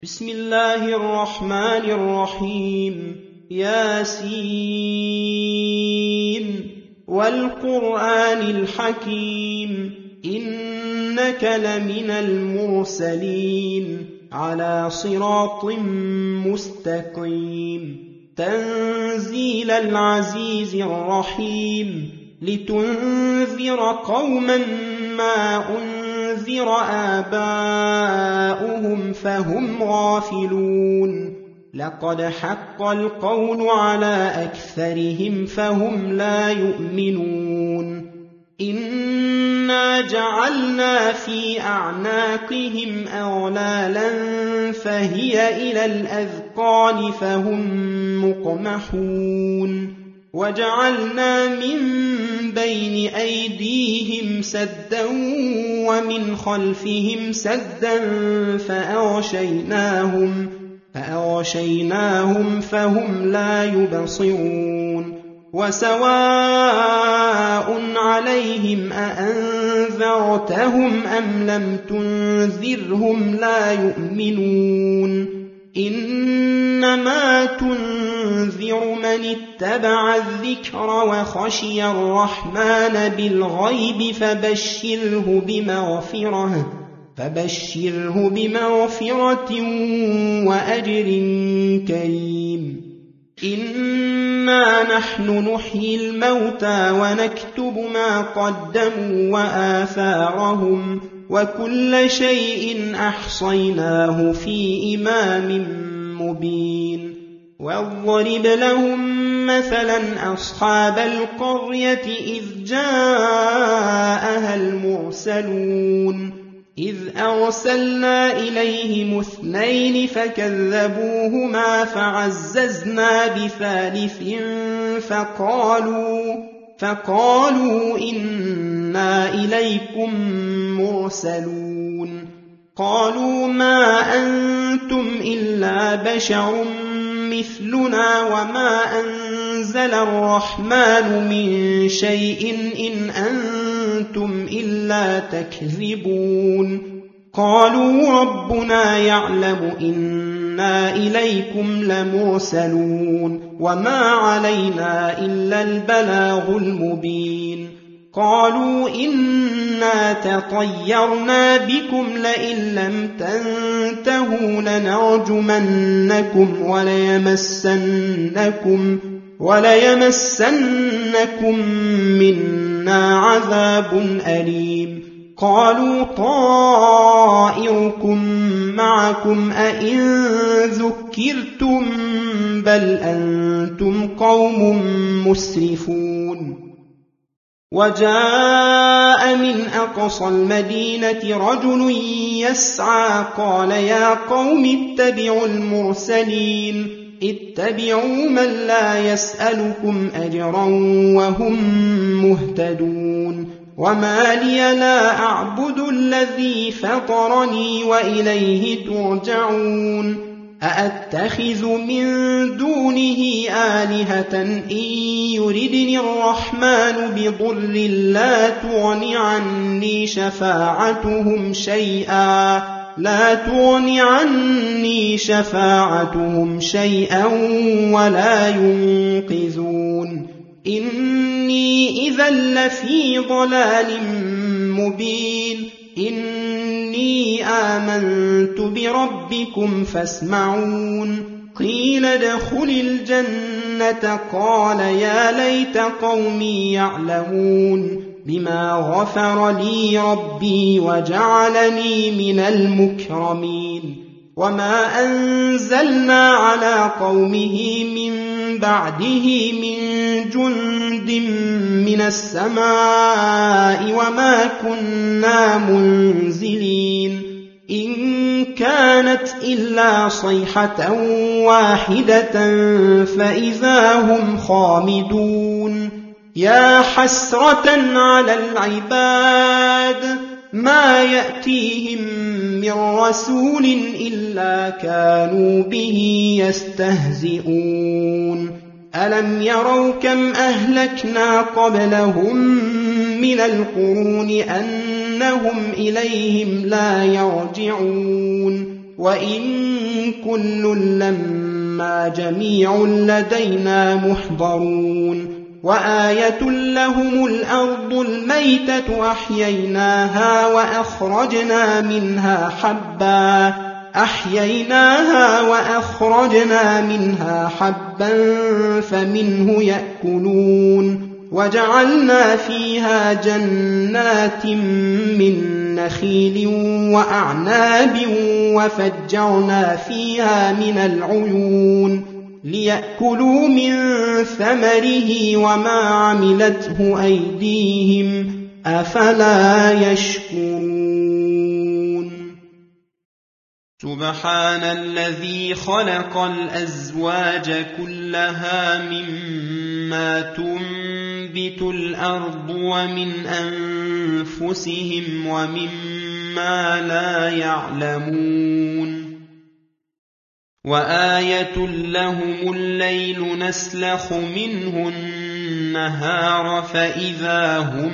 بسم الله الرحمن الرحيم. ياسين والقرآن الحكيم إنك لمن المرسلين على صراط مستقيم تنزيل العزيز الرحيم لتنذر قوما ما أنذر آباؤهم فهم غافلون لقد حق القول على أكثرهم فهم لا يؤمنون إنا جعلنا في أعناقهم أغلالا فهي إلى الأذقان فهم مقمحون وجعلنا من بين أيديهم سدا ومن خلفهم سدا فأغشيناهم فهم لا يبصرون وسواء عليهم أأنذرتهم أم لم تنذرهم لا يؤمنون إنما تنذر من اتبع الذكر وخشي الرحمن بالغيب فبشره بمغفرة وأجر كريم إنا نحن نحيي الموتى ونكتب ما قدموا وآثارهم وكل شيء أحصيناه في إمام مبين واضرب لهم مثلا أصحاب القرية إذ جاءها المرسلون إذ أرسلنا إليهم 2 فكذبوهما فعززنا بثالث فقالوا إنا إليكم مرسلون قالوا ما أنتم إلا بشر مثلنا وما أنزل الرحمن من شيء إن أنتم إلا تكذبون قالوا ربنا يعلم إنا إليكم لمرسلون وما علينا إلا البلاغ المبين قالوا إنا تطيرنا بكم لئن لم تنتهوا لنرجمنكم وليمسنكم منا عذاب أليم قالوا طائركم معكم أئن ذكرتم بل أنتم قوم مسرفون وجاء من أقصى المدينة رجل يسعى قال يا قوم اتبعوا المرسلين اتبعوا من لا يسألكم أجرا وهم مهتدون وما لي لا أعبد الذي فطرني وإليه ترجعون أأتخذ من دونه آلهة إن يردني الرحمن بضر لا تغن عني شفاعتهم شيئا ولا ينقذون إني إذا لفي ضلال مبين إني آمنت بربكم فاسمعون قيل ادخل الجنة قال يا ليت قومي يعلمون بما غفر لي ربي وجعلني من المكرمين وما أنزلنا على قومه من بعده من جند من السماء وما كنا منزلين إن كانت إلا صيحة واحدة فإذا هم خامدون يا حسرة على العباد ما يأتيهم من رسول إلا كانوا به يستهزئون ألم يروا كم أهلكنا قبلهم من القرون أنهم إليهم لا يرجعون وإن كل لما جميع لدينا محضرون وآية لهم الأرض الميتة أحييناها وأخرجنا منها حبا فمنه يأكلون وجعلنا فيها جنات من نخيل وأعناب وفجرنا فيها من العيون ليأكلوا من ثمره وما عملته أيديهم أفلا يشكرون سبحان الذي خلق الأزواج كلها مما تنبت الأرض ومن أنفسهم ومما لا يعلمون وآية لهم الليل نسلخ منه النهار فإذا هم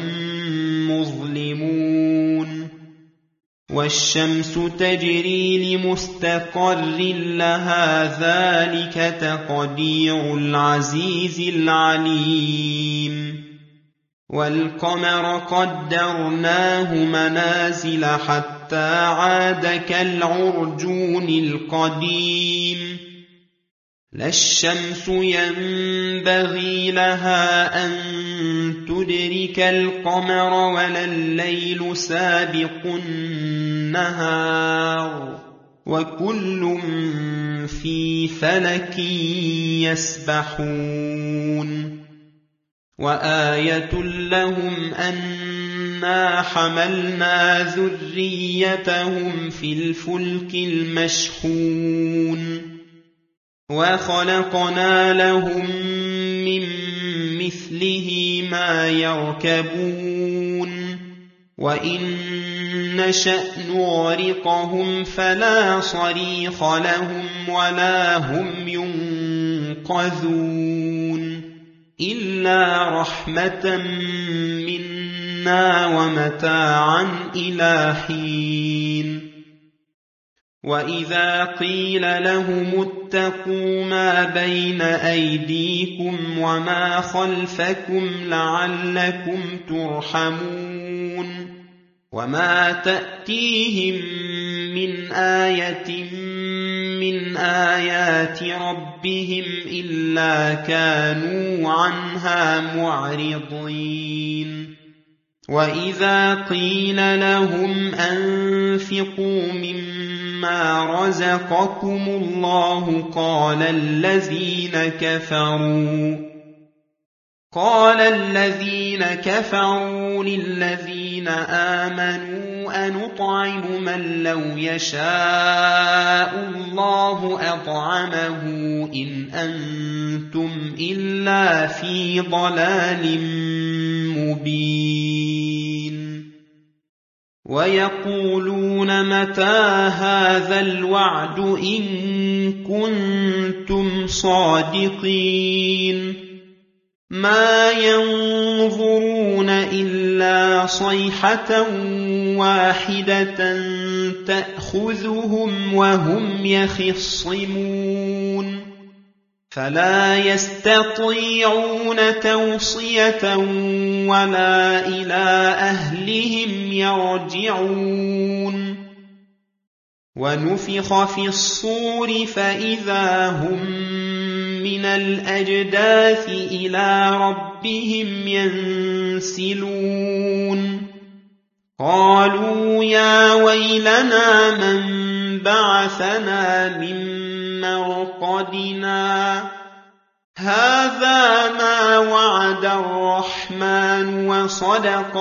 مظلمون والشمس تجري لمستقر لها ذلك تقدير العزيز العليم والقمر قدرناه منازل حتى عاد كالعرجون القديم لا الشمس ينبغي لها أن تدرك القمر ولا الليل سابق النهار وكل في فلك يسبحون وآية لهم أنا حملنا ذريتهم في الفلك المشحون وخلقنا لهم من مثله ما يركبون وإن نشأ نغرقهم فلا صريخ لهم ولا هم ينقذون إلا رحمة منا ومتاعا إلى حين وإذا قيل لهم اتقوا ما بين أيديكم وما خلفكم لعلكم ترحمون وما تأتيهم من آية من آيات ربهم إلا كانوا عنها معرضين وإذا قيل لهم أنفقوا مما رزقكم الله قال الذين كفروا للذين آمنوا أنطعم من لو يشاء الله أطعمه إن أنتم إلا في ضلال مبين ويقولون متى هذا الوعد إن كنتم صادقين ما ينظرون إلا صيحة واحدة تأخذهم وهم يخصمون فلا يستطيعون توصية ولا إلى أهلهم يرجعون ونفخ في الصور فإذا هم من الأجداث إلى ربهم ينسلون قالوا يا ويلنا من بعثنا من مرقدنا هذا ما وعد الرحمن وصدق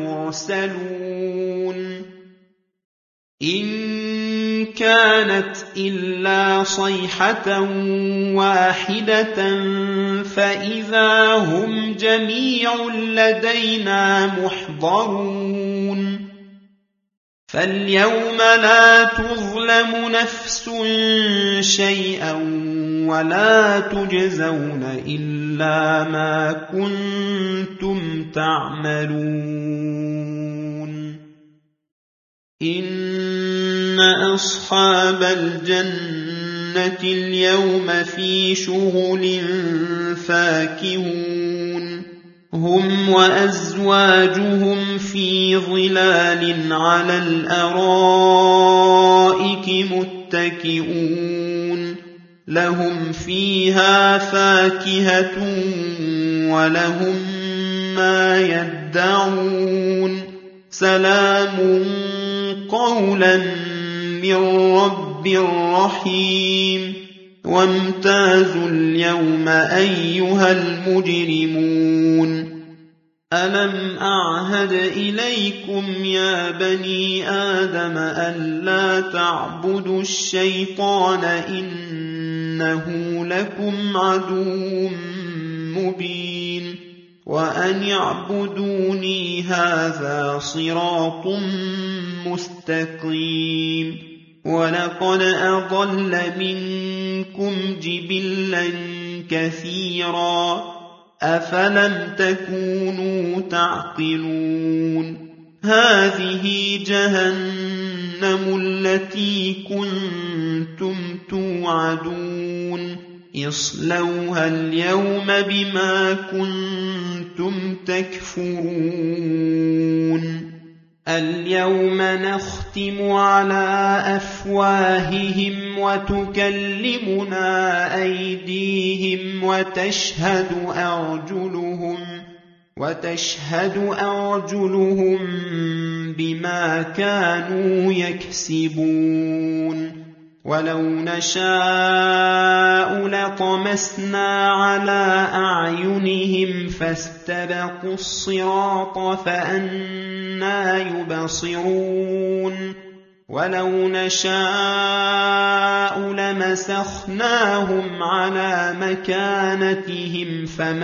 المرسلون إن كانت إلا صيحة واحدة فإذا هم جميع لدينا محضرون فاليوم لا تظلم نفس شيئا ولا تجزون إلا ما كنتم تعملون أصحاب الجنة اليوم في شغل فاكهون هم وأزواجهم في ظلال على الأرائك متكئون لهم فيها فاكهة ولهم ما يدعون سلام قولا من رب رحيم وامتازوا اليوم أيها المجرمون ألم أعهد إليكم يا بني آدم ألا تعبدوا الشيطان إنه لكم عدو مبين وأن اعبدوني هذا صراط مستقيم ولقد أضل منكم جبلا كثيرا أفلم تكونوا تعقلون هذه جهنم التي كنتم توعدون اصلوها اليوم بما كنتم تكفرون اليوم نختم على أفواههم وتكلمنا أيديهم وتشهد أرجلهم بما كانوا يكسبون ولو نشاء لطمسنا على أعينهم فاستبقوا الصراط فأنى يبصرون ولو نشاء لمسخناهم على مكانتهم فما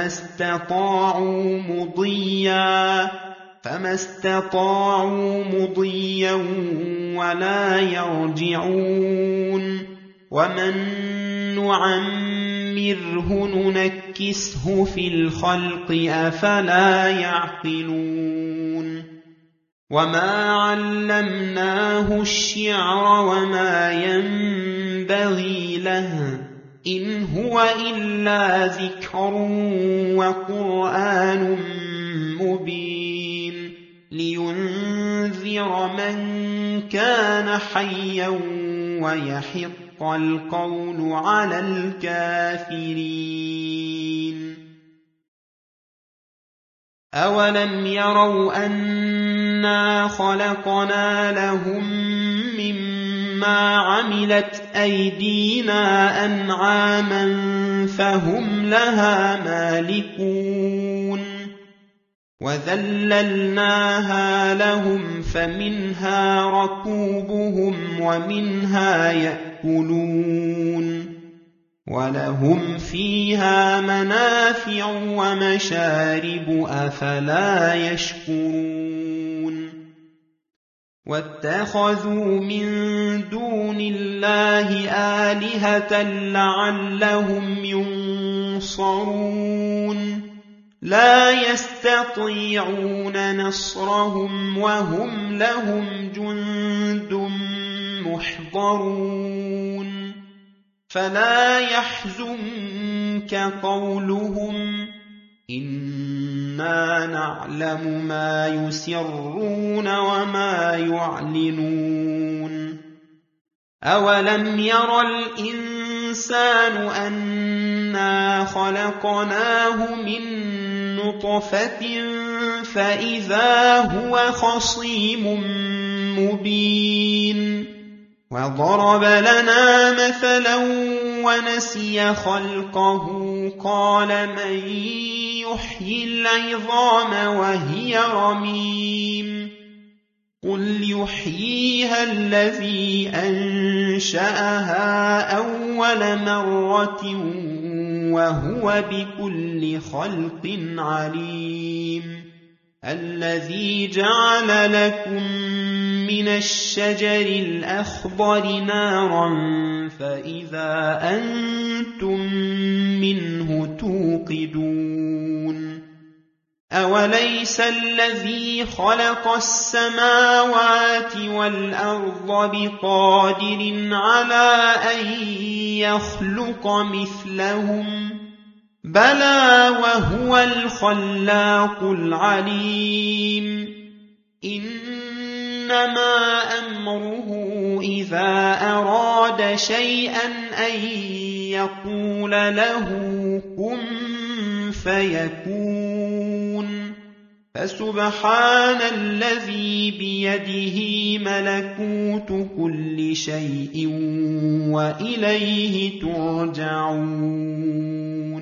استطاعوا مضيا ولا يرجعون ومن نعمره ننكسه في الخلق أفلا يعقلون وما علمناه الشعر وما ينبغي له إن هو إلا ذكر وقرآن مبين لينذر من كان حيا ويحق القول على الكافرين أولم يروا أنا خلقنا لهم مما عملت أيدينا أنعاما فهم لها مالكون وذللناها لهم فمنها ركوبهم ومنها يأكلون ولهم فيها منافع ومشارب أفلا يشكرون واتخذوا من دون الله آلهة لعلهم ينصرون لا يستطيعون نصرهم وهم لهم جند محضرون فلا يحزنك قولهم إنا نعلم ما يسرون وما يعلنون أولم ير الإنسان أنا خلقناه من نطفة فإذا هو خصيم مبين وضرب لنا مثلا ونسي خلقه قال من يحيي العظام وهي رميم قل يحييها الذي أنشأها أول مرة وهو بكل خلق عليم الذي جعل لكم من الشجر الأخضر نارا فإذا أنتم منه توقدون أوليس الذي خلق السماوات والأرض بقادر على أن يخلق مثلهم بلى وهو الخلاق العليم إنما أمره إذا أراد شيئا أن يقول له كن فيكون فسبحان الذي بيده ملكوت كل شيء وإليه ترجعون